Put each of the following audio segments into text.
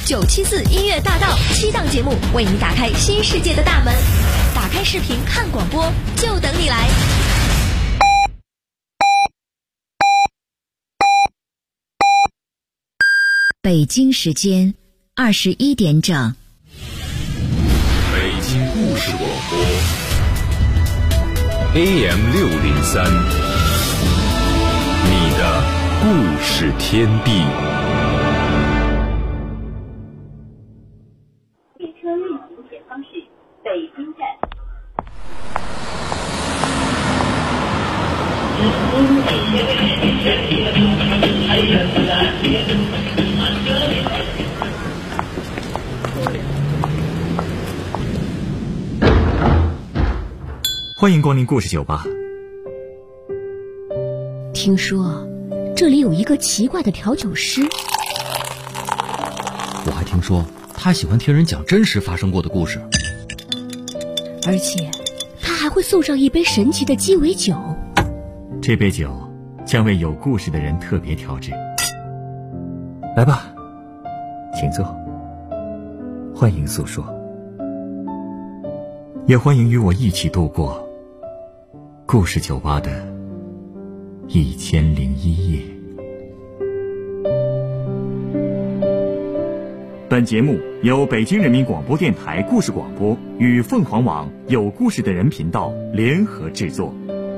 974音乐大道7档节目，为你打开新世界的大门。打开视频看广播，就等你来。 北京时间21点整。 北京故事广播 AM603，你的故事天地。 列车运行前方是北京站。 欢迎光临故事酒吧。 听说这里有一个奇怪的调酒师， 我还听说他喜欢听人讲真实发生过的故事， 而且他还会送上一杯神奇的鸡尾酒。 这杯酒将为有故事的人特别调制。来吧，请坐，欢迎诉说，也欢迎与我一起度过故事酒吧的1001夜。本节目由北京人民广播电台故事广播与凤凰网有故事的人频道联合制作。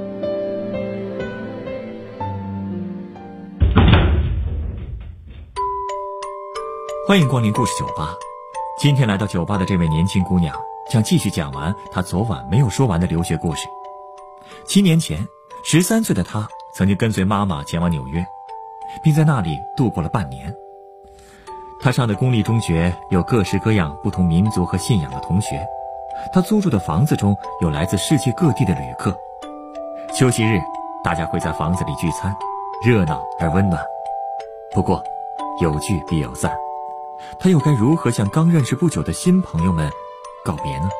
欢迎光临故事酒吧。今天来到酒吧的这位年轻姑娘将继续讲完她昨晚没有说完的留学故事。7年前，13岁的她曾经跟随妈妈前往纽约，并在那里度过了半年。她上的公立中学有各式各样不同民族和信仰的同学，她租住的房子中有来自世界各地的旅客。休息日，大家会在房子里聚餐，热闹而温暖。不过，有聚必有散，她又该如何向刚认识不久的新朋友们告别呢？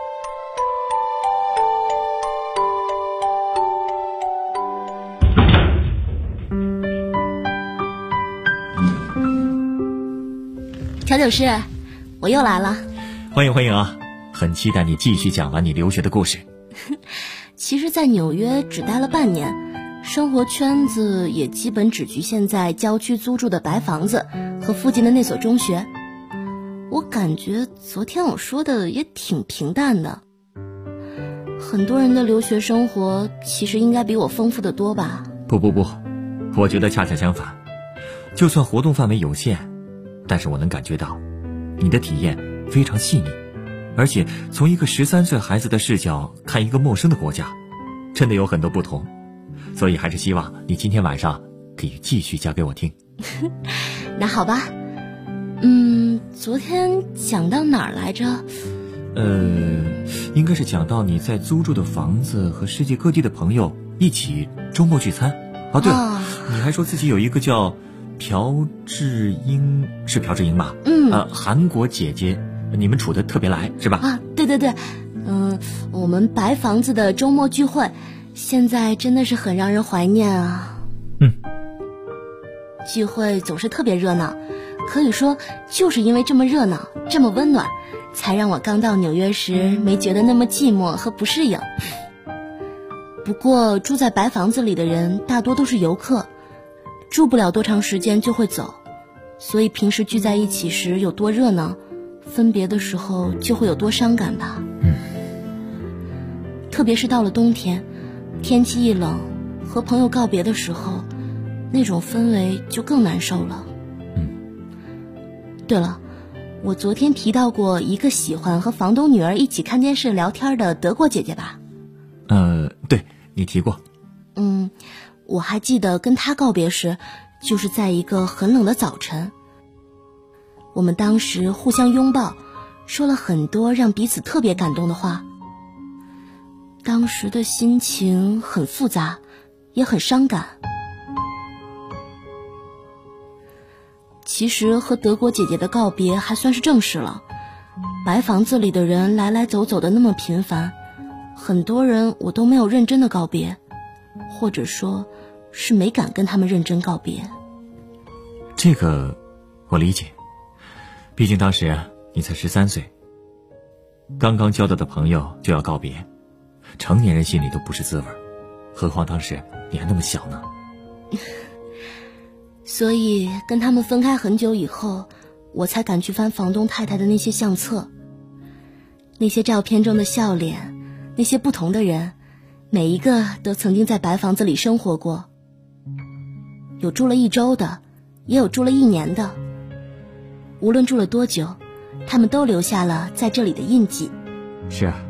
调酒师，我又来了。 欢迎欢迎啊，很期待你继续讲完你留学的故事。 其实在纽约只待了半年，生活圈子也基本只局限在郊区租住的白房子和附近的那所中学。我感觉昨天我说的也挺平淡的。很多人的留学生活其实应该比我丰富得多吧？ 不，我觉得恰恰相反。就算活动范围有限，但是我能感觉到你的体验非常细腻，而且从一个13岁孩子的视角看一个陌生的国家，真的有很多不同。所以还是希望你今天晚上可以继续讲给我听。 那好吧，昨天讲到哪儿来着？ 应该是讲到你在租住的房子和世界各地的朋友一起周末聚餐。对了，你还说自己有一个叫朴智英，是朴智英吧？韩国姐姐，你们处得特别来，是吧？ 对，我们白房子的周末聚会，现在真的是很让人怀念啊。聚会总是特别热闹，可以说就是因为这么热闹，这么温暖，才让我刚到纽约时没觉得那么寂寞和不适应。不过住在白房子里的人大多都是游客，住不了多长时间就会走，所以平时聚在一起时有多热闹，分别的时候就会有多伤感吧。特别是到了冬天，天气一冷，和朋友告别的时候，那种氛围就更难受了。对了，我昨天提到过一个喜欢和房东女儿一起看电视聊天的德国姐姐吧？ 对，你提过。 我还记得跟她告别时，就是在一个很冷的早晨。我们当时互相拥抱，说了很多让彼此特别感动的话。当时的心情很复杂，也很伤感。其实和德国姐姐的告别还算是正式了，白房子里的人来来走走的那么频繁，很多人我都没有认真的告别，或者说是没敢跟他们认真告别。 这个我理解， 毕竟当时你才13岁，刚刚交到的朋友就要告别，成年人心里都不是滋味，何况当时你还那么小呢。 所以跟他们分开很久以后，我才敢去翻房东太太的那些相册。那些照片中的笑脸，那些不同的人，每一个都曾经在白房子里生活过，有住了1周的，也有住了1年的。无论住了多久，他们都留下了在这里的印记。 是啊。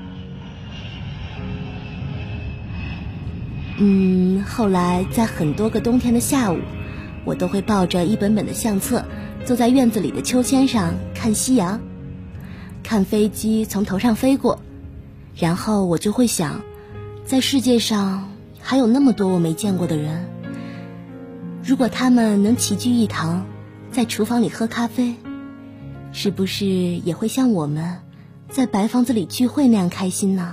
后来在很多个冬天的下午，我都会抱着一本本的相册，坐在院子里的秋千上看夕阳，看飞机从头上飞过，然后我就会想，在世界上还有那么多我没见过的人，如果他们能齐聚一堂，在厨房里喝咖啡，是不是也会像我们在白房子里聚会那样开心呢？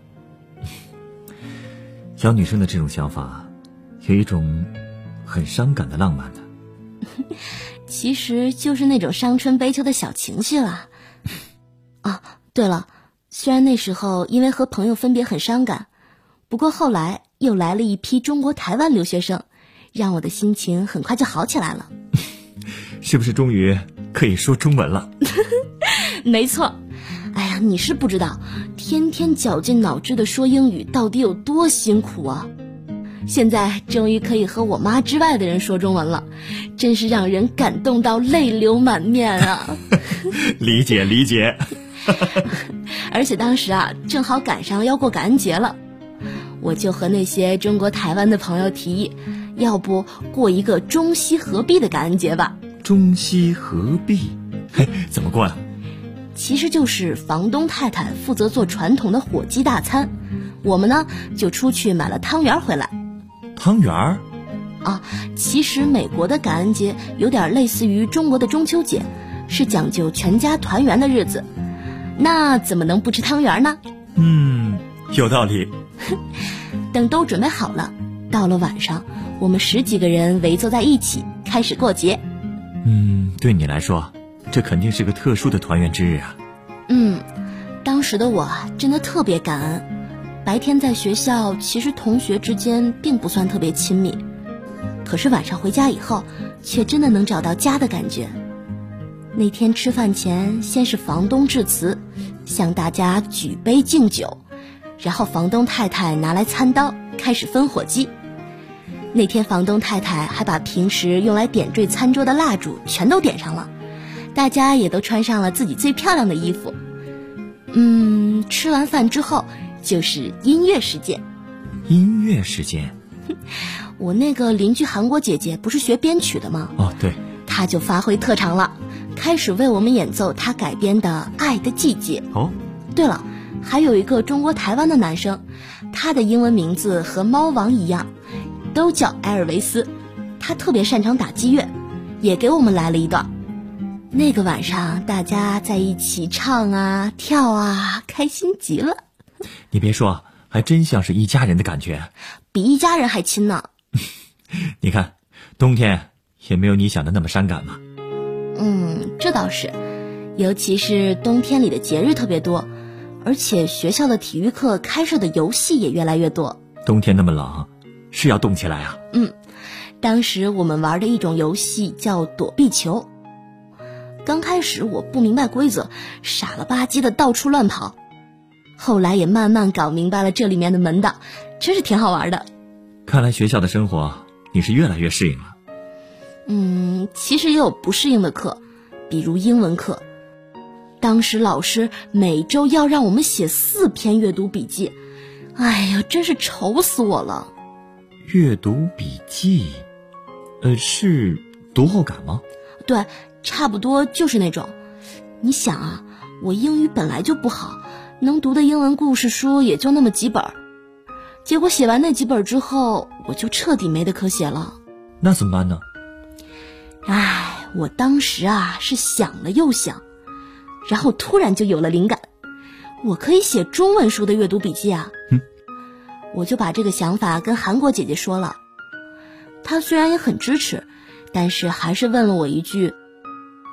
小女生的这种想法，有一种很伤感的浪漫的。 其实就是那种伤春悲秋的小情绪啦。啊，对了，虽然那时候因为和朋友分别很伤感，不过后来又来了一批中国台湾留学生，让我的心情很快就好起来了。 是不是终于可以说中文了？ 没错。哎呀，你是不知道，天天绞尽脑汁的说英语到底有多辛苦啊！现在终于可以和我妈之外的人说中文了，真是让人感动到泪流满面啊！ 理解理解。 而且当时啊，正好赶上要过感恩节了，我就和那些中国台湾的朋友提议，要不过一个中西合璧的感恩节吧。 中西合璧？嘿，怎么过呀？ 其实就是房东太太负责做传统的火鸡大餐，我们呢就出去买了汤圆回来。 汤圆？ 啊，其实美国的感恩节有点类似于中国的中秋节，是讲究全家团圆的日子，那怎么能不吃汤圆呢？ 有道理。 等都准备好了，到了晚上，我们10几个人围坐在一起开始过节。 对你来说，这肯定是个特殊的团圆之日啊。 当时的我真的特别感恩。白天在学校，其实同学之间并不算特别亲密，可是晚上回家以后，却真的能找到家的感觉。那天吃饭前，先是房东致辞，向大家举杯敬酒，然后房东太太拿来餐刀，开始分火鸡。那天房东太太还把平时用来点缀餐桌的蜡烛全都点上了，大家也都穿上了自己最漂亮的衣服。吃完饭之后就是音乐时间。 音乐时间？ 我那个邻居韩国姐姐不是学编曲的吗？ 哦，对， 她就发挥特长了，开始为我们演奏她改编的《爱的季节》。 哦， 对了，还有一个中国台湾的男生，他的英文名字和猫王一样，都叫埃尔维斯，他特别擅长打击乐，也给我们来了一段。那个晚上大家在一起唱啊跳啊，开心极了。 你别说，还真像是一家人的感觉， 比一家人还亲呢。 你看，冬天也没有你想的那么伤感嘛。 这倒是，尤其是冬天里的节日特别多，而且学校的体育课开设的游戏也越来越多。 冬天那么冷，是要动起来啊。 当时我们玩的一种游戏叫躲避球。刚开始我不明白规则，傻了吧唧的到处乱跑，后来也慢慢搞明白了这里面的门道，真是挺好玩的。 看来学校的生活你是越来越适应了。 其实也有不适应的课，比如英文课。当时老师每周要让我们写4篇阅读笔记，哎呀，真是愁死我了。 阅读笔记，是读后感吗？ 对，差不多就是那种。你想啊，我英语本来就不好，能读的英文故事书也就那么几本，结果写完那几本之后，我就彻底没得可写了。 那怎么办呢？ 我当时啊是想了又想，然后突然就有了灵感，我可以写中文书的阅读笔记啊。我就把这个想法跟韩国姐姐说了，她虽然也很支持，但是还是问了我一句，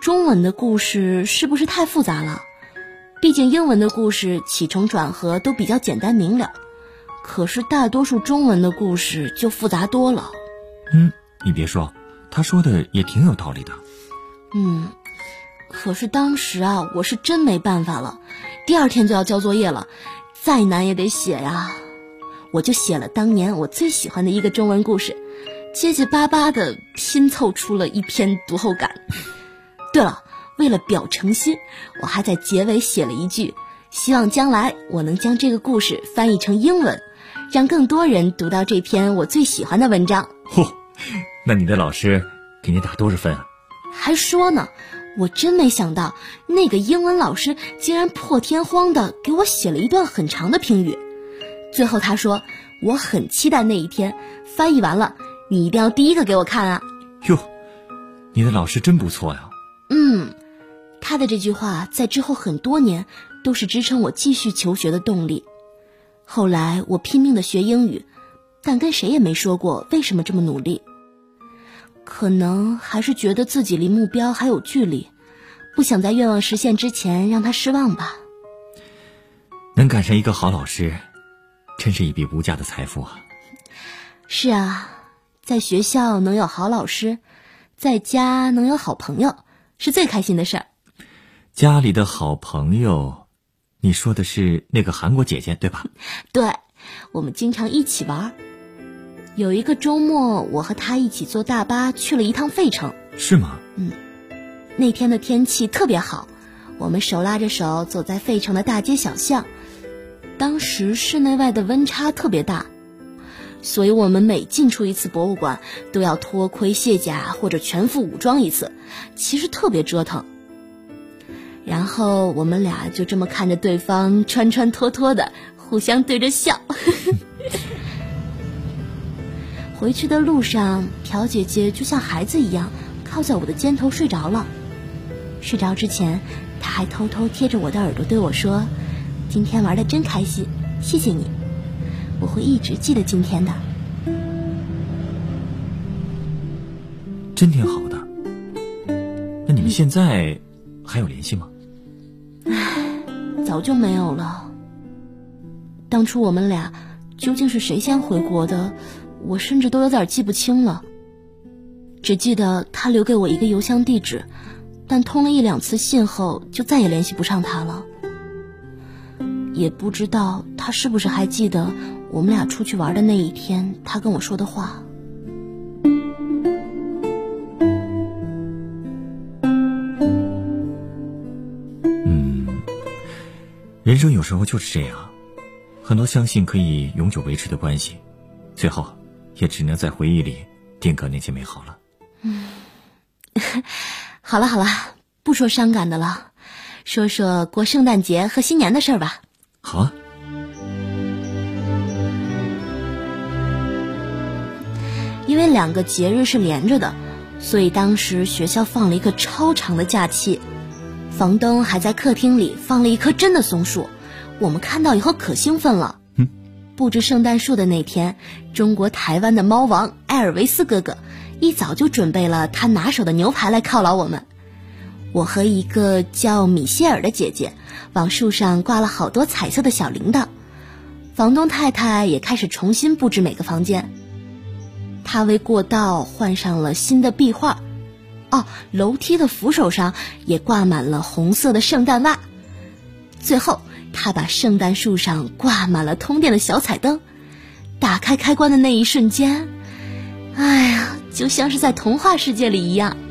中文的故事是不是太复杂了？毕竟英文的故事起承转合都比较简单明了，可是大多数中文的故事就复杂多了。 你别说，他说的也挺有道理的。 可是当时啊，我是真没办法了，第2天就要交作业了，再难也得写呀。我就写了当年我最喜欢的一个中文故事，结结巴巴的拼凑出了一篇读后感。对了，为了表诚心，我还在结尾写了一句，希望将来我能将这个故事翻译成英文，让更多人读到这篇我最喜欢的文章。 那你的老师给你打多少分啊？ 还说呢，我真没想到那个英文老师竟然破天荒的给我写了一段很长的评语。最后他说，我很期待那一天，翻译完了你一定要第一个给我看啊。 哟，你的老师真不错呀。 他的这句话在之后很多年都是支撑我继续求学的动力。后来我拼命的学英语，但跟谁也没说过为什么这么努力。可能还是觉得自己离目标还有距离，不想在愿望实现之前让他失望吧。 能赶上一个好老师，真是一笔无价的财富啊。 是啊，在学校能有好老师，在家能有好朋友，是最开心的事儿。 家里的好朋友，你说的是那个韩国姐姐对吧？ 对，我们经常一起玩。有一个周末，我和她一起坐大巴去了一趟费城。 是吗？ 那天的天气特别好，我们手拉着手走在费城的大街小巷。当时室内外的温差特别大，所以我们每进出一次博物馆都要脱盔卸甲或者全副武装一次，其实特别折腾。然后我们俩就这么看着对方穿穿脱脱的，互相对着笑。回去的路上，朴姐姐就像孩子一样靠在我的肩头睡着了。睡着之前，她还偷偷贴着我的耳朵对我说，今天玩得真开心，谢谢你，我会一直记得今天的。 真挺好的。那你们现在还有联系吗？ 早就没有了。当初我们俩究竟是谁先回国的，我甚至都有点记不清了。只记得他留给我一个邮箱地址，但通了1、2次信后就再也联系不上他了。也不知道他是不是还记得我们俩出去玩的那一天他跟我说的话。 人生有时候就是这样，很多相信可以永久维持的关系，最后也只能在回忆里定格那些美好了。 好了，不说伤感的了，说说过圣诞节和新年的事儿吧。 好啊。 因为2个节日是连着的，所以当时学校放了一个超长的假期。房东还在客厅里放了一棵真的松树，我们看到以后可兴奋了。布置圣诞树的那天，中国台湾的猫王艾尔维斯哥哥一早就准备了他拿手的牛排来犒劳我们。我和一个叫米歇尔的姐姐往树上挂了好多彩色的小铃铛。房东太太也开始重新布置每个房间，她为过道换上了新的壁画。楼梯的扶手上也挂满了红色的圣诞袜。最后他把圣诞树上挂满了通电的小彩灯，打开开关的那一瞬间，哎呀，就像是在童话世界里一样。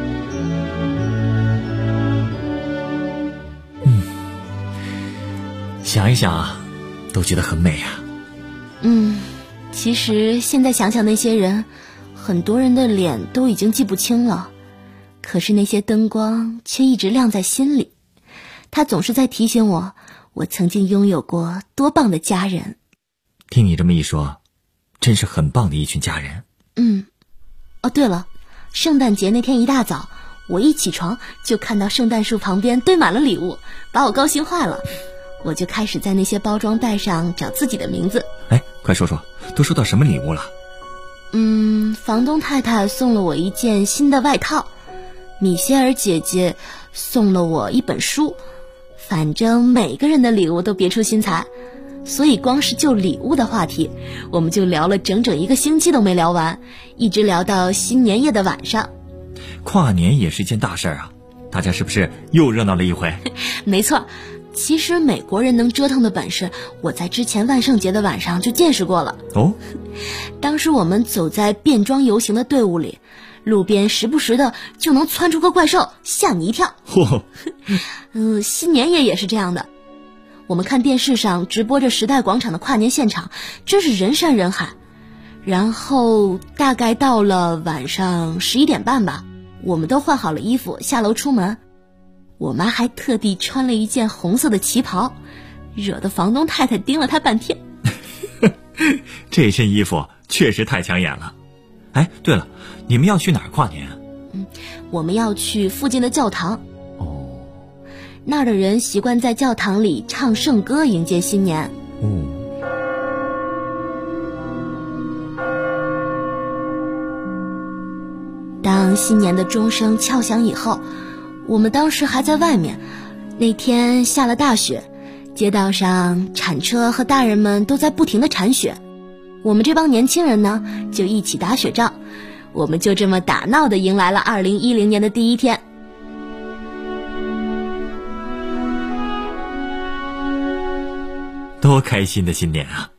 想一想啊，都觉得很美啊。 其实现在想想那些人，很多人的脸都已经记不清了，可是那些灯光却一直亮在心里。它总是在提醒我，我曾经拥有过多棒的家人。 听你这么一说，真是很棒的一群家人。 对了，圣诞节那天一大早，我一起床就看到圣诞树旁边堆满了礼物，把我高兴坏了。我就开始在那些包装袋上找自己的名字。 快说说，都收到什么礼物了？ 房东太太送了我一件新的外套， 米歇尔姐姐送了我一本书，反正每个人的礼物都别出心裁，所以光是就礼物的话题，我们就聊了整整1个星期都没聊完，一直聊到新年夜的晚上。 跨年也是件大事啊，大家是不是又热闹了一回？ 没错，其实美国人能折腾的本事，我在之前万圣节的晚上就见识过了。 哦， 当时我们走在变装游行的队伍里，路边时不时的就能窜出个怪兽，吓你一跳。新年夜也是这样的，我们看电视上直播着时代广场的跨年现场，真是人山人海。然后大概到了晚上11点半吧，我们都换好了衣服下楼出门，我妈还特地穿了一件红色的旗袍，惹得房东太太盯了她半天。 这身衣服确实太抢眼了。哎，对了，你们要去哪儿跨年啊？ 我们要去附近的教堂。那儿的人习惯在教堂里唱圣歌迎接新年。当新年的钟声敲响以后，我们当时还在外面，那天下了大雪，街道上铲车和大人们都在不停地铲雪，我们这帮年轻人呢就一起打雪仗，我们就这么打闹地迎来了2010年的第一天。 多开心的新年啊！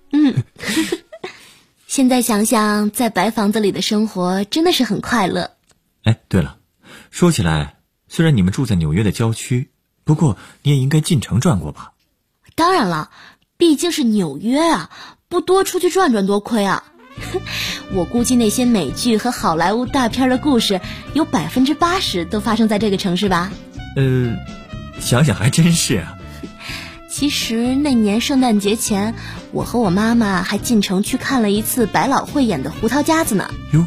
现在想想，在白房子里的生活真的是很快乐。 哎，对了，说起来，虽然你们住在纽约的郊区，不过你也应该进城转过吧？ 当然了，毕竟是纽约啊，不多出去转转多亏啊。我估计那些美剧和好莱坞大片的故事，有80%都发生在这个城市吧？ 想想还真是啊。 其实那年圣诞节前，我和我妈妈还进城去看了一次百老汇演的《胡桃夹子》呢。 哟，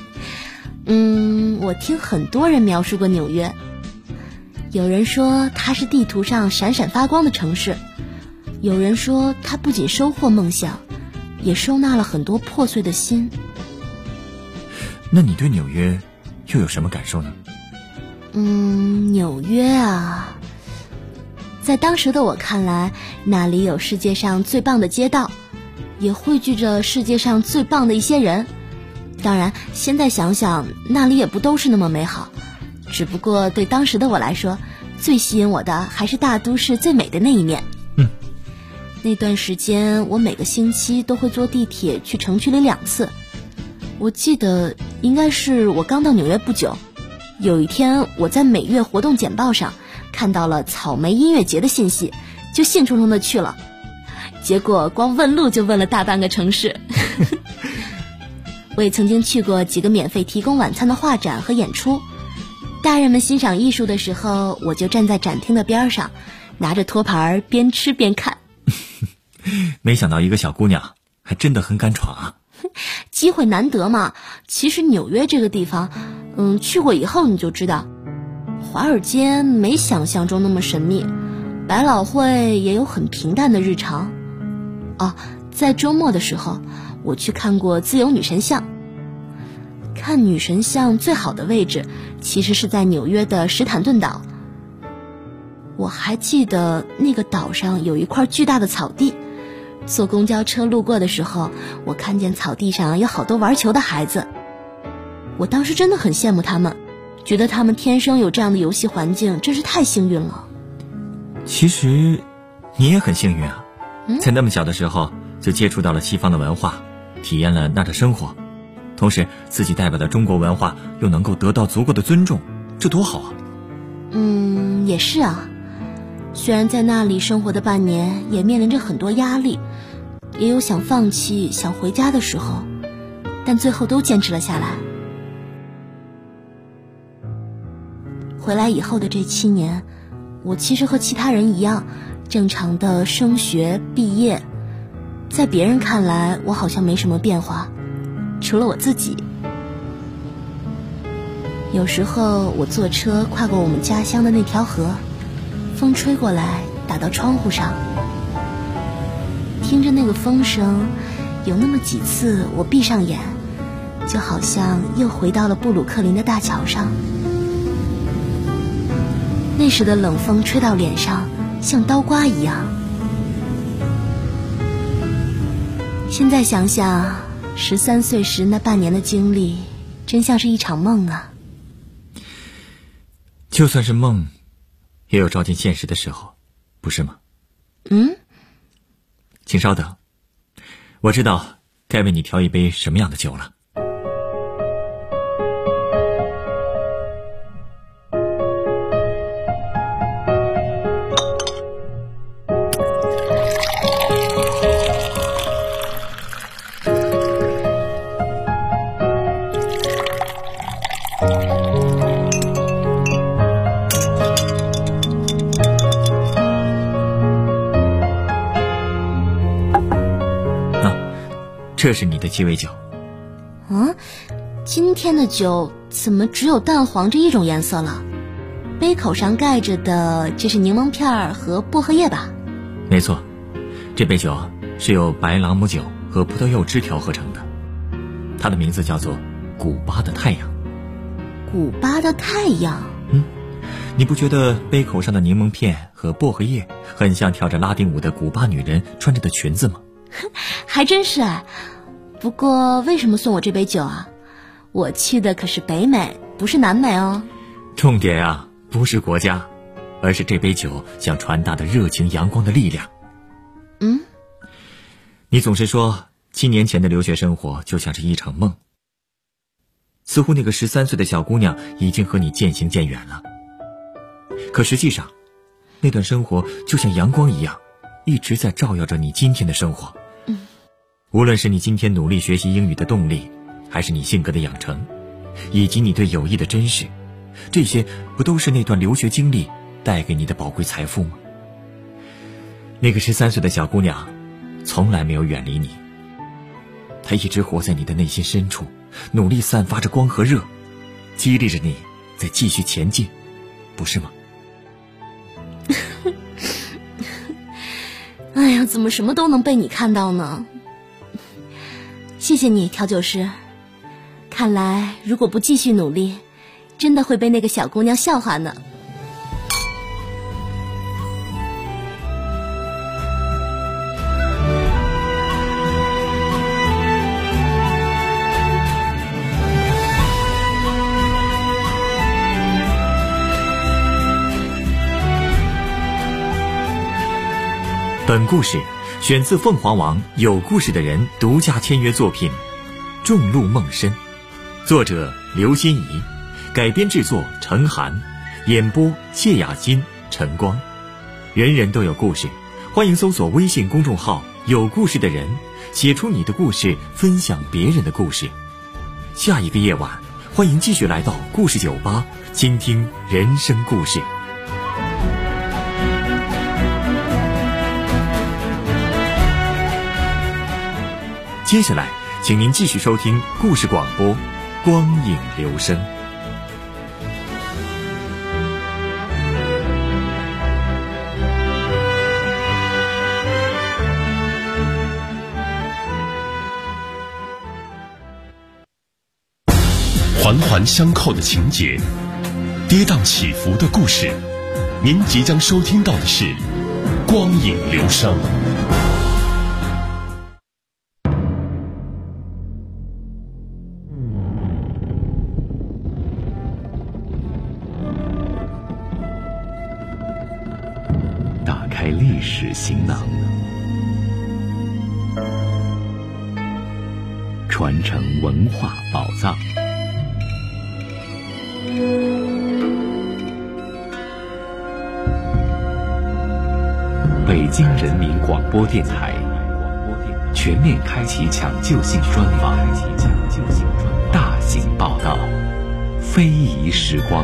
我听很多人描述过纽约，有人说它是地图上闪闪发光的城市，有人说它不仅收获梦想，也收纳了很多破碎的心。 那你对纽约又有什么感受呢？ 纽约啊，在当时的我看来，那里有世界上最棒的街道，也汇聚着世界上最棒的一些人。当然，现在想想，那里也不都是那么美好，只不过对当时的我来说，最吸引我的还是大都市最美的那一面。那段时间，我每个星期都会坐地铁去城区里2次。我记得应该是我刚到纽约不久，有一天我在每月活动简报上看到了草莓音乐节的信息，就兴冲冲的去了，结果光问路就问了大半个城市。我也曾经去过几个免费提供晚餐的画展和演出，大人们欣赏艺术的时候，我就站在展厅的边上，拿着托盘边吃边看。 没想到一个小姑娘还真的很敢闯啊。 机会难得嘛。其实纽约这个地方，去过以后你就知道，华尔街没想象中那么神秘，百老汇也有很平淡的日常。在周末的时候，我去看过自由女神像。看女神像最好的位置其实是在纽约的史坦顿岛。我还记得那个岛上有一块巨大的草地，坐公交车路过的时候，我看见草地上有好多玩球的孩子。我当时真的很羡慕他们，觉得他们天生有这样的游戏环境，真是太幸运了。 其实你也很幸运啊，在那么小的时候就接触到了西方的文化，体验了那儿的生活，同时自己代表的中国文化又能够得到足够的尊重，这多好啊。 也是啊，虽然在那里生活的半年也面临着很多压力，也有想放弃想回家的时候，但最后都坚持了下来。回来以后的这7年，我其实和其他人一样，正常的升学毕业，在别人看来我好像没什么变化，除了我自己。有时候我坐车跨过我们家乡的那条河，风吹过来打到窗户上，听着那个风声，有那么几次我闭上眼，就好像又回到了布鲁克林的大桥上。 那时的冷风吹到脸上，像刀刮一样。现在想想，13岁时那半年的经历，真像是一场梦啊。 就算是梦，也有照进现实的时候，不是吗？请稍等，我知道该为你调一杯什么样的酒了。这是你的鸡尾酒。 今天的酒怎么只有淡黄这一种颜色了？杯口上盖着的，这是柠檬片和薄荷叶吧？ 没错，这杯酒是由白朗姆酒和葡萄柚汁调合成的，它的名字叫做古巴的太阳。 古巴的太阳？ 你不觉得杯口上的柠檬片和薄荷叶很像跳着拉丁舞的古巴女人穿着的裙子吗？ 还真是哎。不过为什么送我这杯酒啊？我去的可是北美，不是南美哦。 重点啊，不是国家，而是这杯酒想传达的热情阳光的力量。你总是说7年前的留学生活就像是一场梦，似乎那个13岁的小姑娘已经和你渐行渐远了。可实际上，那段生活就像阳光一样，一直在照耀着你今天的生活。无论是你今天努力学习英语的动力，还是你性格的养成，以及你对友谊的珍视，这些不都是那段留学经历带给你的宝贵财富吗？那个13岁的小姑娘从来没有远离你，她一直活在你的内心深处，努力散发着光和热，激励着你再继续前进，不是吗？ 哎呀，怎么什么都能被你看到呢？谢谢你，调酒师。看来如果不继续努力，真的会被那个小姑娘笑话呢。 本故事选自凤凰网有故事的人独家签约作品《众路梦深》，作者刘心怡，改编制作程涵，演播谢雅欣、陈光。人人都有故事，欢迎搜索微信公众号有故事的人，写出你的故事，分享别人的故事。下一个夜晚，欢迎继续来到故事酒吧，倾听人生故事。接下来请您继续收听故事广播《光影留声》。 环环相扣的情节，跌宕起伏的故事，您即将收听到的是《光影留声》。打开历史行囊，传承文化宝藏。北京人民广播电台全面开启抢救性专访，大型报道，非遗时光。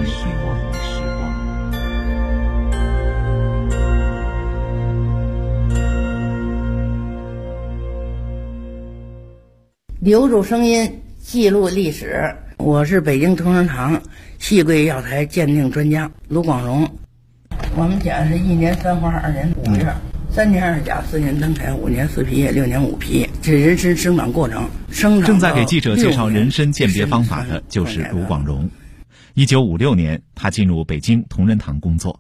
留住声音，记录历史。我是北京同仁堂细桂药材鉴定专家卢广荣。我们家是1年3花2年5叶，3年2甲4年单开5年4皮叶6年5皮，这人参生长过程。 正在给记者介绍人参鉴别方法的就是卢广荣。1956年，他进入北京同仁堂工作，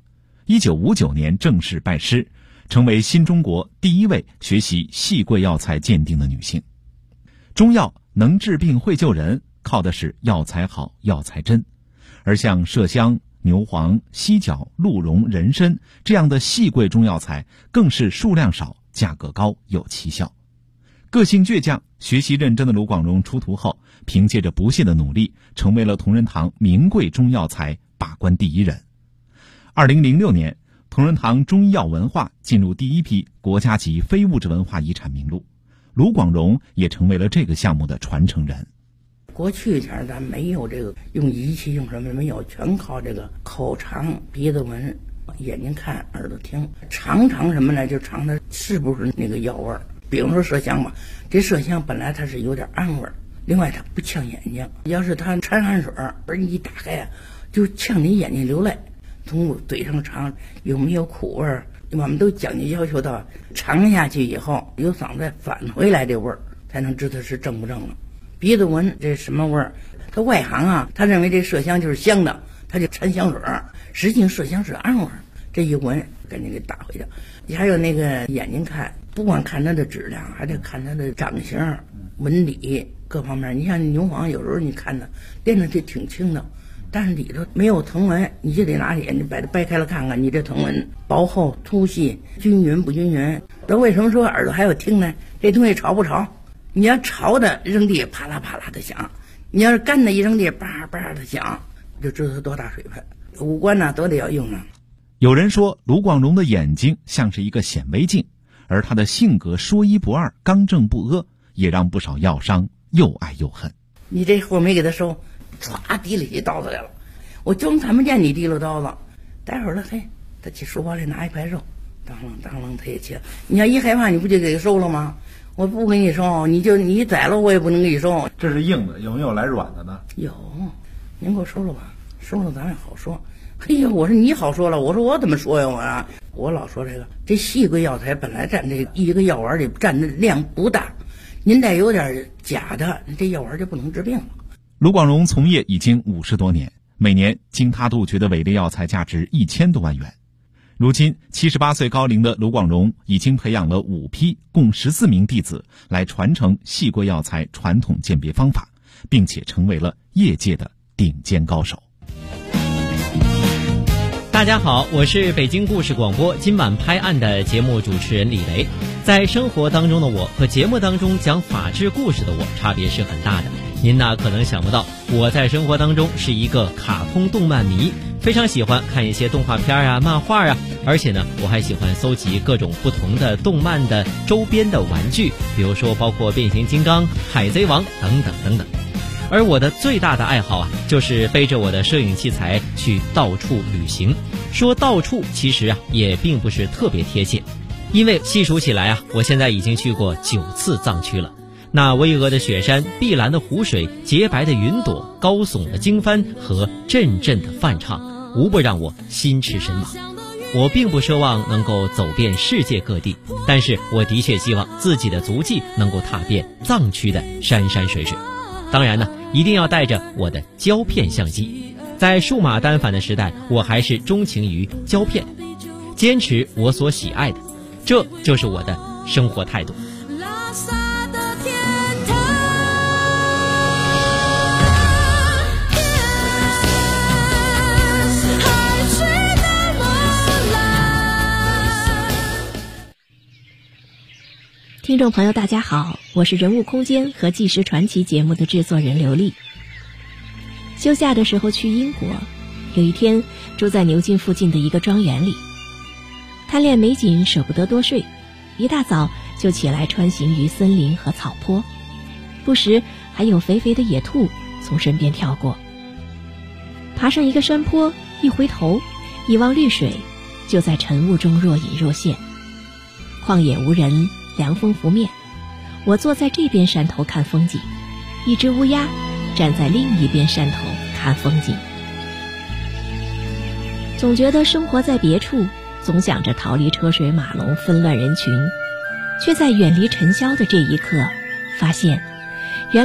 1959年正式拜师，成为新中国第一位学习细桂药材鉴定的女性。中药能治病会救人，靠的是药材好药材真，而像麝香、牛黄、犀角、鹿茸、人参这样的细桂中药材更是数量少、价格高、有奇效。个性倔强、学习认真的卢广荣出徒后，凭借着不懈的努力，成为了同仁堂名贵中药材把关第一人。2006年，同仁堂中医药文化进入第一批国家级非物质文化遗产名录，卢广荣也成为了这个项目的传承人。 过去前咱没有这个用仪器用什么没有，全靠这个口尝、鼻子闻、眼睛看、耳朵听，尝什么呢？就尝它是不是那个药味儿。比如说麝香吧，这麝香本来它是有点暗味儿，另外它不呛眼睛，要是它掺汗水而你一打开啊，就呛你眼睛流泪。从嘴上尝有没有苦味儿，我们都讲究要求到尝下去以后有嗓子返回来这味儿，才能知道是正不正了。鼻子闻这什么味儿，他外行啊，他认为这麝香就是香的，他就掺香水，实际麝香是暗味儿，这一闻赶紧给打回去。你还有那个眼睛看，不光看它的质量，还得看它的长相、纹理各方面。你像牛黄，有时候你看它练的就挺轻的，但是里头没有藤纹，你就得拿眼睛把它掰开了看看，你这藤纹薄厚、粗细、均匀不均匀。那为什么说耳朵还要听呢？这东西潮不潮？你要潮的扔地啪啦啪啦的响，你要是干的一扔地叭叭的响，就知道它多大水分。五官呢都得要用啊。 有人说卢广荣的眼睛像是一个显微镜，而他的性格说一不二、刚正不阿，也让不少药商又爱又恨。 你这货没给他收，歘提了起刀子来了，我就看不见你提了刀子。待会儿了，嘿，他去书包里拿一块肉，当啷当啷他也切。你要一害怕，你不就给他收了吗？我不给你收，你宰了我也不能给你收。 这是硬的，有没有来软的呢？ 有，您给我收了吧，收了咱也好说。嘿呀，我说你好说了，我说我怎么说呀？我老说这细桂药材本来占这一个药丸里占的量不大，您再有点假的，这药丸就不能治病了。 卢广荣从业已经50多年，每年经他杜绝的伪劣药材价值1000多万元。如今78岁高龄的卢广荣已经培养了5批共14名弟子来传承细桂药材传统鉴别方法，并且成为了业界的顶尖高手。 大家好，我是北京故事广播今晚拍案的节目主持人李雷。在生活当中的我和节目当中讲法治故事的我差别是很大的。您呢可能想不到，我在生活当中是一个卡通动漫迷，非常喜欢看一些动画片啊、漫画啊，而且呢我还喜欢搜集各种不同的动漫的周边的玩具，比如说包括变形金刚、海贼王等等等等。而我的最大的爱好啊，就是背着我的摄影器材去到处旅行。说到处其实啊也并不是特别贴切，因为细数起来啊，我现在已经去过9次藏区了。那巍峨的雪山、碧蓝的湖水、洁白的云朵、高耸的经幡和阵阵的梵唱，无不让我心驰神往。我并不奢望能够走遍世界各地，但是我的确希望自己的足迹能够踏遍藏区的山山水水。当然呢，一定要带着我的胶片相机。在数码单反的时代，我还是钟情于胶片，坚持我所喜爱的，这就是我的生活态度。 听众朋友大家好，我是人物空间和纪实传奇节目的制作人刘丽。休假的时候去英国，有一天住在牛津附近的一个庄园里，贪恋美景舍不得多睡，一大早就起来穿行于森林和草坡，不时还有肥肥的野兔从身边跳过。爬上一个山坡，一回头一望绿水，就在晨雾中若隐若现。旷野无人，凉风拂面，我坐在这边山头看风景，一只乌鸦站在另一边山头看风景。总觉得生活在别处，总想着逃离车水马龙纷乱人群，却在远离尘嚣的这一刻，发现